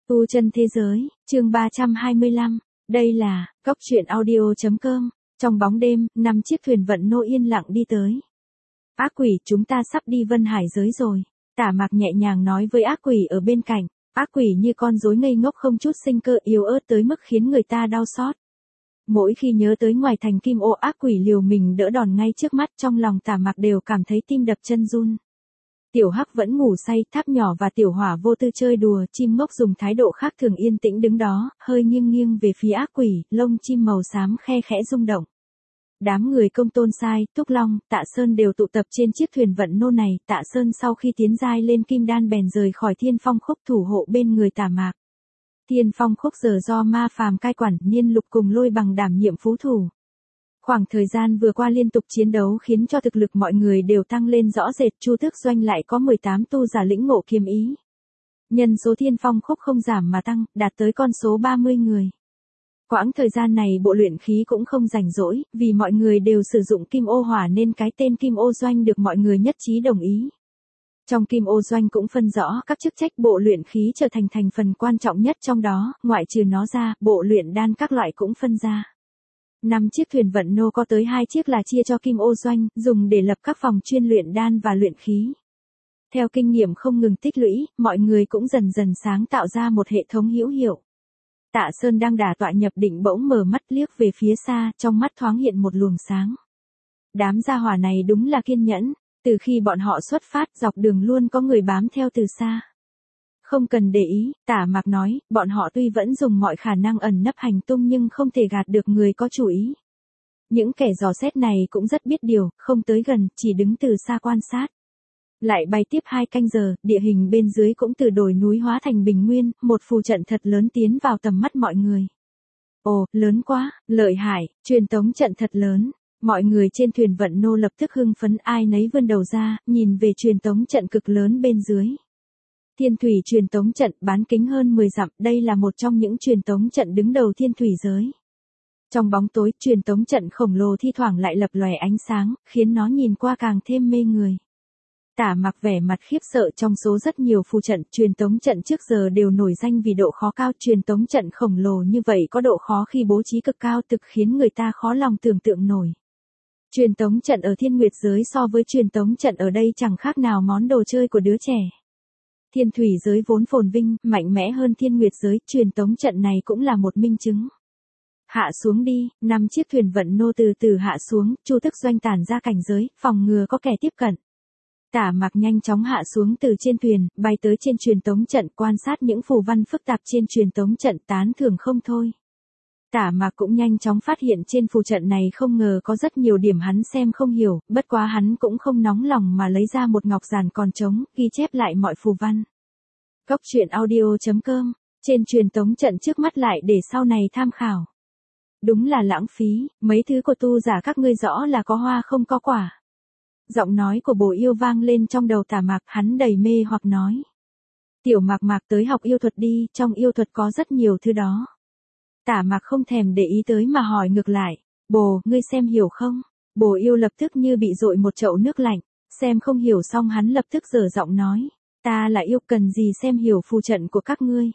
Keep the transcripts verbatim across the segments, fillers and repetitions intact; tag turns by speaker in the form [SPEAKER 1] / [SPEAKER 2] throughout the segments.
[SPEAKER 1] Tu chân thế giới, chương ba trăm hai mươi lăm, đây là, cóc truyện audio.com, trong bóng đêm, năm chiếc thuyền vận nô yên lặng đi tới. Ác quỷ, chúng ta sắp đi Vân Hải giới rồi, Tả Mạc nhẹ nhàng nói với ác quỷ ở bên cạnh, ác quỷ như con rối ngây ngốc không chút sinh cơ yếu ớt tới mức khiến người ta đau xót. Mỗi khi nhớ tới ngoài thành kim ô ác quỷ liều mình đỡ đòn ngay trước mắt trong lòng Tả Mạc đều cảm thấy tim đập chân run. Tiểu Hắc vẫn ngủ say, Tháp Nhỏ và Tiểu Hỏa vô tư chơi đùa, chim ngốc dùng thái độ khác thường yên tĩnh đứng đó, hơi nghiêng nghiêng về phía ác quỷ, lông chim màu xám khe khẽ rung động. Đám người Công Tôn Sai, Túc Long, Tạ Sơn đều tụ tập trên chiếc thuyền vận nô này, Tạ Sơn sau khi tiến giai lên kim đan bèn rời khỏi Thiên Phong Khúc thủ hộ bên người Tả Mạc. Thiên Phong Khúc giờ do ma phàm cai quản, Niên Lục cùng Lôi Bằng đảm nhiệm phú thủ. Khoảng thời gian vừa qua liên tục chiến đấu khiến cho thực lực mọi người đều tăng lên rõ rệt, Chu Tước Doanh lại có mười tám tu giả lĩnh ngộ kiếm ý. Nhân số Thiên Phong Khúc không giảm mà tăng, đạt tới con số ba mươi người. Quãng thời gian này bộ luyện khí cũng không rảnh rỗi, vì mọi người đều sử dụng Kim Ô Hỏa nên cái tên Kim Ô Doanh được mọi người nhất trí đồng ý. Trong Kim Ô Doanh cũng phân rõ các chức trách, bộ luyện khí trở thành thành phần quan trọng nhất trong đó, ngoại trừ nó ra, bộ luyện đan các loại cũng phân ra. Năm chiếc thuyền vận nô có tới hai chiếc là chia cho Kim Ô Doanh, dùng để lập các phòng chuyên luyện đan và luyện khí. Theo kinh nghiệm không ngừng tích lũy, mọi người cũng dần dần sáng tạo ra một hệ thống hữu hiệu. Tạ Sơn đang đả tọa nhập định bỗng mở mắt liếc về phía xa, trong mắt thoáng hiện một luồng sáng. Đám gia hỏa này đúng là kiên nhẫn, từ khi bọn họ xuất phát dọc đường luôn có người bám theo từ xa. Không cần để ý, Tả Mạc nói, bọn họ tuy vẫn dùng mọi khả năng ẩn nấp hành tung nhưng không thể gạt được người có chủ ý. Những kẻ dò xét này cũng rất biết điều, không tới gần, chỉ đứng từ xa quan sát. Lại bay tiếp hai canh giờ, địa hình bên dưới cũng từ đồi núi hóa thành bình nguyên, một phù trận thật lớn tiến vào tầm mắt mọi người. Ồ, lớn quá, lợi hại, truyền tống trận thật lớn. Mọi người trên thuyền vận nô lập tức hưng phấn, ai nấy vươn đầu ra, nhìn về truyền tống trận cực lớn bên dưới. Thiên thủy truyền tống trận bán kính hơn mười dặm, đây là một trong những truyền tống trận đứng đầu thiên thủy giới. Trong bóng tối, truyền tống trận khổng lồ thi thoảng lại lập lòe ánh sáng, khiến nó nhìn qua càng thêm mê người. Tả Mạc vẻ mặt khiếp sợ, trong số rất nhiều phù trận, truyền tống trận trước giờ đều nổi danh vì độ khó cao, truyền tống trận khổng lồ như vậy có độ khó khi bố trí cực cao, thực khiến người ta khó lòng tưởng tượng nổi. Truyền tống trận ở Thiên Nguyệt giới so với truyền tống trận ở đây chẳng khác nào món đồ chơi của đứa trẻ. Thiên thủy giới vốn phồn vinh, mạnh mẽ hơn Thiên Nguyệt giới, truyền tống trận này cũng là một minh chứng. Hạ xuống đi, năm chiếc thuyền vận nô từ từ hạ xuống, Chu Tước Doanh tản ra cảnh giới, phòng ngừa có kẻ tiếp cận. Tả Mạc nhanh chóng hạ xuống từ trên thuyền, bay tới trên truyền tống trận, quan sát những phù văn phức tạp trên truyền tống trận, tán thưởng không thôi. Tả Mạc cũng nhanh chóng phát hiện trên phù trận này không ngờ có rất nhiều điểm hắn xem không hiểu, bất quá hắn cũng không nóng lòng mà lấy ra một ngọc giản còn trống, ghi chép lại mọi phù văn. Cóc truyện audio.com, trên truyền tống trận trước mắt lại để sau này tham khảo. Đúng là lãng phí, mấy thứ của tu giả các ngươi rõ là có hoa không có quả. Giọng nói của Bồ Yêu vang lên trong đầu Tả Mạc, hắn đầy mê hoặc nói. Tiểu Mạc Mạc tới học yêu thuật đi, trong yêu thuật có rất nhiều thứ đó. Tả Mạc không thèm để ý tới mà hỏi ngược lại, bồ, ngươi xem hiểu không? Bồ Yêu lập tức như bị dội một chậu nước lạnh, xem không hiểu xong hắn lập tức dở giọng nói, ta là yêu cần gì xem hiểu phù trận của các ngươi.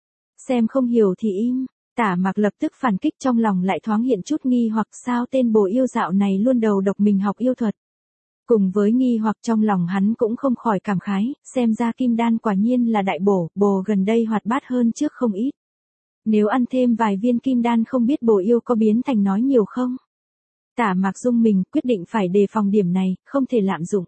[SPEAKER 1] Xem không hiểu thì im, Tả Mạc lập tức phản kích, trong lòng lại thoáng hiện chút nghi hoặc sao tên Bồ Yêu dạo này luôn đầu độc mình học yêu thuật. Cùng với nghi hoặc trong lòng hắn cũng không khỏi cảm khái, xem ra kim đan quả nhiên là đại bổ, bồ gần đây hoạt bát hơn trước không ít. Nếu ăn thêm vài viên kim đan không biết Bồ Yêu có biến thành nói nhiều không? Tả Mạc rung mình, quyết định phải đề phòng điểm này, không thể lạm dụng.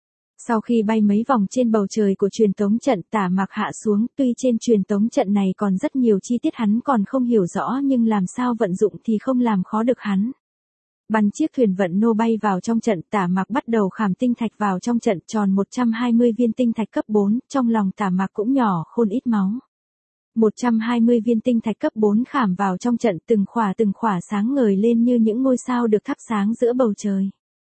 [SPEAKER 1] Sau khi bay mấy vòng trên bầu trời của truyền tống trận, Tả Mạc hạ xuống, tuy trên truyền tống trận này còn rất nhiều chi tiết hắn còn không hiểu rõ nhưng làm sao vận dụng thì không làm khó được hắn. Bắn chiếc thuyền vận nô bay vào trong trận, Tả Mạc bắt đầu khảm tinh thạch vào trong trận, tròn một trăm hai mươi viên tinh thạch cấp bốn, trong lòng Tả Mạc cũng nhỏ khôn ít máu. một trăm hai mươi viên tinh thạch cấp bốn khảm vào trong trận, từng khỏa từng khỏa sáng ngời lên như những ngôi sao được thắp sáng giữa bầu trời.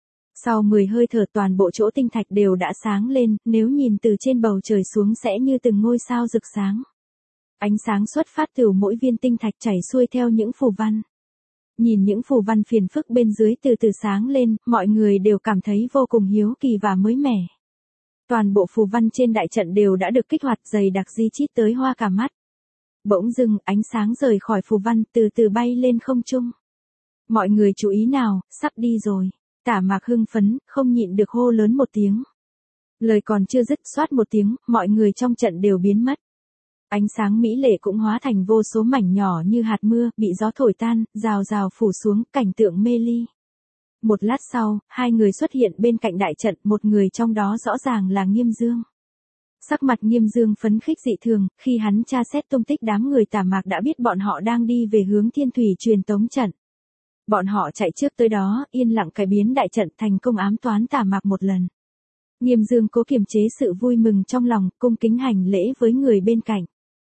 [SPEAKER 1] Sau mười hơi thở toàn bộ chỗ tinh thạch đều đã sáng lên, nếu nhìn từ trên bầu trời xuống sẽ như từng ngôi sao rực sáng. Ánh sáng xuất phát từ mỗi viên tinh thạch chảy xuôi theo những phù văn. Nhìn những phù văn phiền phức bên dưới từ từ sáng lên, mọi người đều cảm thấy vô cùng hiếu kỳ và mới mẻ. Toàn bộ phù văn trên đại trận đều đã được kích hoạt dày đặc di chít tới hoa cả mắt. Bỗng dưng, ánh sáng rời khỏi phù văn, từ từ bay lên không trung. Mọi người chú ý nào, sắp đi rồi. Tả Mạc hưng phấn, không nhịn được hô lớn một tiếng. Lời còn chưa dứt, xoát một tiếng, mọi người trong trận đều biến mất. Ánh sáng mỹ lệ cũng hóa thành vô số mảnh nhỏ như hạt mưa, bị gió thổi tan, rào rào phủ xuống, cảnh tượng mê ly. Một lát sau, hai người xuất hiện bên cạnh đại trận, một người trong đó rõ ràng là Nghiêm Dương. Sắc mặt Nghiêm Dương phấn khích dị thường, khi hắn tra xét tung tích đám người Tả Mạc đã biết bọn họ đang đi về hướng Thiên Thủy truyền tống trận. Bọn họ chạy trước tới đó, yên lặng cải biến đại trận thành công ám toán Tả Mạc một lần. Nghiêm Dương cố kiềm chế sự vui mừng trong lòng, cung kính hành lễ với người bên cạnh.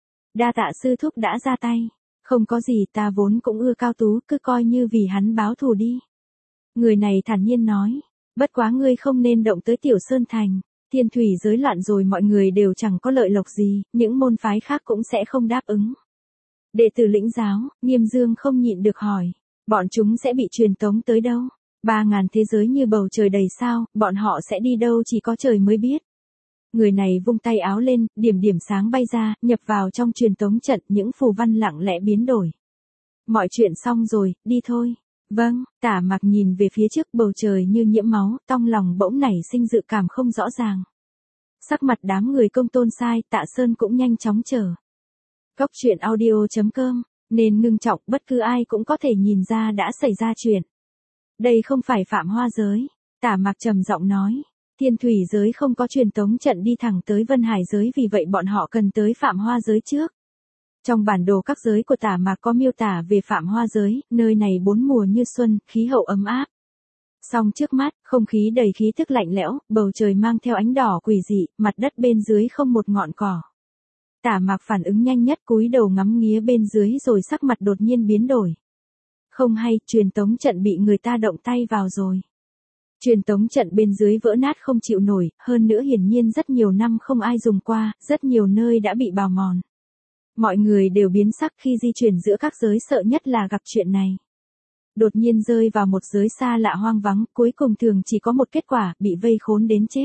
[SPEAKER 1] Đa tạ sư thúc đã ra tay. Không có gì, ta vốn cũng ưa Cao Tú, cứ coi như vì hắn báo thù đi. Người này thản nhiên nói. Bất quá ngươi không nên động tới Tiểu Sơn Thành. Thiên thủy giới loạn rồi, mọi người đều chẳng có lợi lộc gì, những môn phái khác cũng sẽ không đáp ứng. Đệ tử lĩnh giáo, Nghiêm Dương không nhịn được hỏi. Bọn chúng sẽ bị truyền tống tới đâu? Ba ngàn thế giới như bầu trời đầy sao, bọn họ sẽ đi đâu chỉ có trời mới biết. Người này vung tay áo lên, điểm điểm sáng bay ra, nhập vào trong truyền tống trận, những phù văn lặng lẽ biến đổi. Mọi chuyện xong rồi, đi thôi. Vâng, Tả Mạc nhìn về phía trước, bầu trời như nhiễm máu, trong lòng bỗng nảy sinh dự cảm không rõ ràng. Sắc mặt đám người Công Tôn Sai, Tạ Sơn cũng nhanh chóng chờ. Cốc truyện audio chấm com, nên ngưng trọng, bất cứ ai cũng có thể nhìn ra đã xảy ra chuyện. Đây không phải Phạm Hoa giới, Tả Mạc trầm giọng nói. Thiên thủy giới không có truyền tống trận đi thẳng tới Vân Hải giới, vì vậy bọn họ cần tới Phạm Hoa giới trước. Trong bản đồ các giới của Tả Mạc có miêu tả về Phạm Hoa giới, nơi này bốn mùa như xuân, khí hậu ấm áp. Song trước mắt, không khí đầy khí tức lạnh lẽo, bầu trời mang theo ánh đỏ quỷ dị, mặt đất bên dưới không một ngọn cỏ. Tả Mạc phản ứng nhanh nhất, cúi đầu ngắm nghía bên dưới rồi sắc mặt đột nhiên biến đổi. Không hay, truyền tống trận bị người ta động tay vào rồi. Truyền tống trận bên dưới vỡ nát không chịu nổi, hơn nữa hiển nhiên rất nhiều năm không ai dùng qua, rất nhiều nơi đã bị bào mòn. Mọi người đều biến sắc khi di chuyển giữa các giới, sợ nhất là gặp chuyện này. Đột nhiên rơi vào một giới xa lạ hoang vắng, cuối cùng thường chỉ có một kết quả, bị vây khốn đến chết.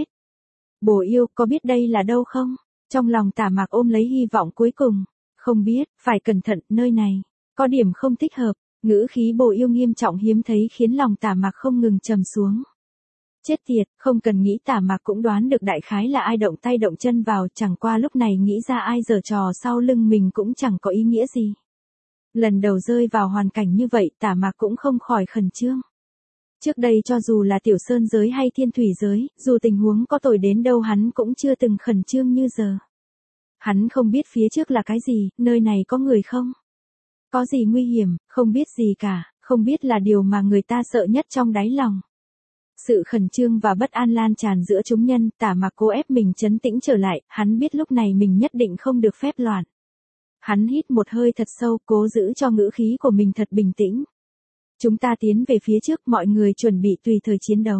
[SPEAKER 1] Bồ Yêu, có biết đây là đâu không? Trong lòng Tả Mạc ôm lấy hy vọng cuối cùng. Không biết, phải cẩn thận, nơi này có điểm không thích hợp. Ngữ khí Bồ Yêu nghiêm trọng hiếm thấy khiến lòng Tả Mạc không ngừng trầm xuống. Chết tiệt, không cần nghĩ, Tả Mạc cũng đoán được đại khái là ai động tay động chân vào, chẳng qua lúc này nghĩ ra ai giở trò sau lưng mình cũng chẳng có ý nghĩa gì. Lần đầu rơi vào hoàn cảnh như vậy, Tả Mạc cũng không khỏi khẩn trương. Trước đây cho dù là Tiểu Sơn giới hay Thiên Thủy giới, dù tình huống có tồi đến đâu hắn cũng chưa từng khẩn trương như giờ. Hắn không biết phía trước là cái gì, nơi này có người không? Có gì nguy hiểm, không biết gì cả, không biết là điều mà người ta sợ nhất trong đáy lòng. Sự khẩn trương và bất an lan tràn giữa chúng nhân, Tả Mạc cố ép mình trấn tĩnh trở lại, hắn biết lúc này mình nhất định không được phép loạn. Hắn hít một hơi thật sâu, cố giữ cho ngữ khí của mình thật bình tĩnh. Chúng ta tiến về phía trước, mọi người chuẩn bị tùy thời chiến đấu.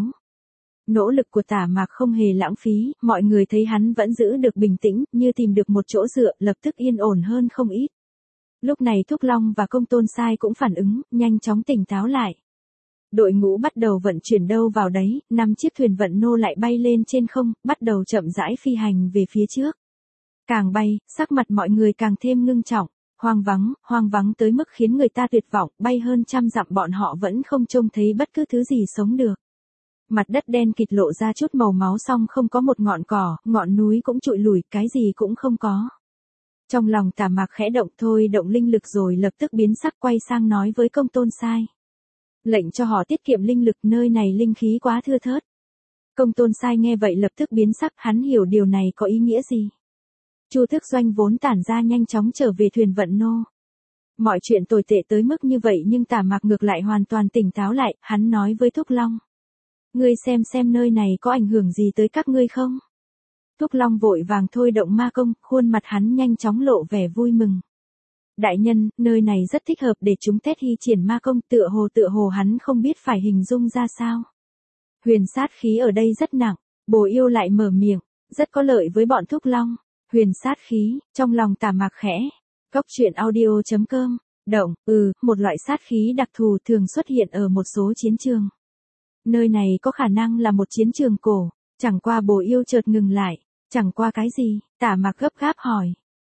[SPEAKER 1] Nỗ lực của Tả Mạc không hề lãng phí, mọi người thấy hắn vẫn giữ được bình tĩnh, như tìm được một chỗ dựa, lập tức yên ổn hơn không ít. Lúc này Thúc Long và Công Tôn Sai cũng phản ứng, nhanh chóng tỉnh táo lại. Đội ngũ bắt đầu vận chuyển đâu vào đấy, năm chiếc thuyền vận nô lại bay lên trên không, bắt đầu chậm rãi phi hành về phía trước. Càng bay, sắc mặt mọi người càng thêm ngưng trọng, hoang vắng, hoang vắng tới mức khiến người ta tuyệt vọng, bay hơn trăm dặm bọn họ vẫn không trông thấy bất cứ thứ gì sống được. Mặt đất đen kịt lộ ra chút màu máu, xong không có một ngọn cỏ, ngọn núi cũng trụi lủi, cái gì cũng không có. Trong lòng Tả Mạc khẽ động, thôi động linh lực rồi lập tức biến sắc, quay sang nói với Công Tôn Sai. Lệnh cho họ tiết kiệm linh lực, nơi này linh khí quá thưa thớt. Công Tôn Sai nghe vậy lập tức biến sắc, hắn hiểu điều này có ý nghĩa gì. Chu Thức Doanh vốn tản ra nhanh chóng trở về thuyền vận nô. Mọi chuyện tồi tệ tới mức như vậy nhưng Tả Mạc ngược lại hoàn toàn tỉnh táo lại, hắn nói với Thúc Long. Ngươi xem xem nơi này có ảnh hưởng gì tới các ngươi không? Thúc Long vội vàng thôi động ma công, khuôn mặt hắn nhanh chóng lộ vẻ vui mừng. Đại nhân, nơi này rất thích hợp để chúng tét hy triển ma công, tựa hồ tựa hồ hắn không biết phải hình dung ra sao. Huyền sát khí ở đây rất nặng, Bồ Yêu lại mở miệng, rất có lợi với bọn Thúc Long. Huyền sát khí, trong lòng Tả Mạc khẽ. Cốc truyện audio chấm com, động, ừ, một loại sát khí đặc thù thường xuất hiện ở một số chiến trường. Nơi này có khả năng là một chiến trường cổ, chẳng qua Bồ Yêu chợt ngừng lại, chẳng qua cái gì, Tả Mạc gấp gáp hỏi.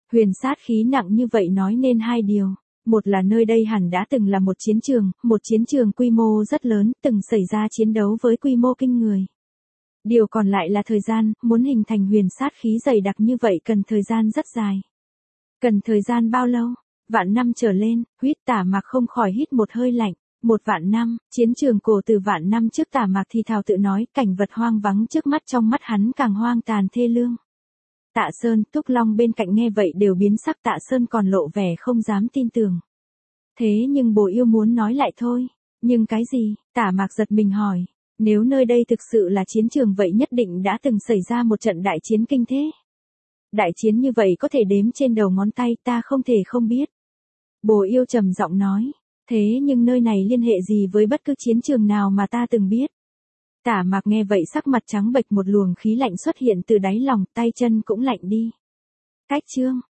[SPEAKER 1] Huyền sát khí nặng như vậy nói nên hai điều. Một là nơi đây hẳn đã từng là một chiến trường, một chiến trường quy mô rất lớn, từng xảy ra chiến đấu với quy mô kinh người. Điều còn lại là thời gian, muốn hình thành huyền sát khí dày đặc như vậy cần thời gian rất dài. Cần thời gian bao lâu? Vạn năm trở lên, Huyết Tả Mạc không khỏi hít một hơi lạnh. Một vạn năm, chiến trường cổ từ vạn năm trước. Tả Mạc thì thào tự nói, cảnh vật hoang vắng trước mắt trong mắt hắn càng hoang tàn thê lương. Tạ Sơn, Túc Long bên cạnh nghe vậy đều biến sắc. Tạ Sơn còn lộ vẻ không dám tin tưởng. Thế nhưng Bồ Yêu muốn nói lại thôi. Nhưng cái gì? Tả Mạc giật mình hỏi. Nếu nơi đây thực sự là chiến trường vậy nhất định đã từng xảy ra một trận đại chiến kinh thế. Đại chiến như vậy có thể đếm trên đầu ngón tay, ta không thể không biết. Bồ Yêu trầm giọng nói. Thế nhưng nơi này liên hệ gì với bất cứ chiến trường nào mà ta từng biết? Tả Mạc nghe vậy sắc mặt trắng bệch, một luồng khí lạnh xuất hiện từ đáy lòng, tay chân cũng lạnh đi. Cách chương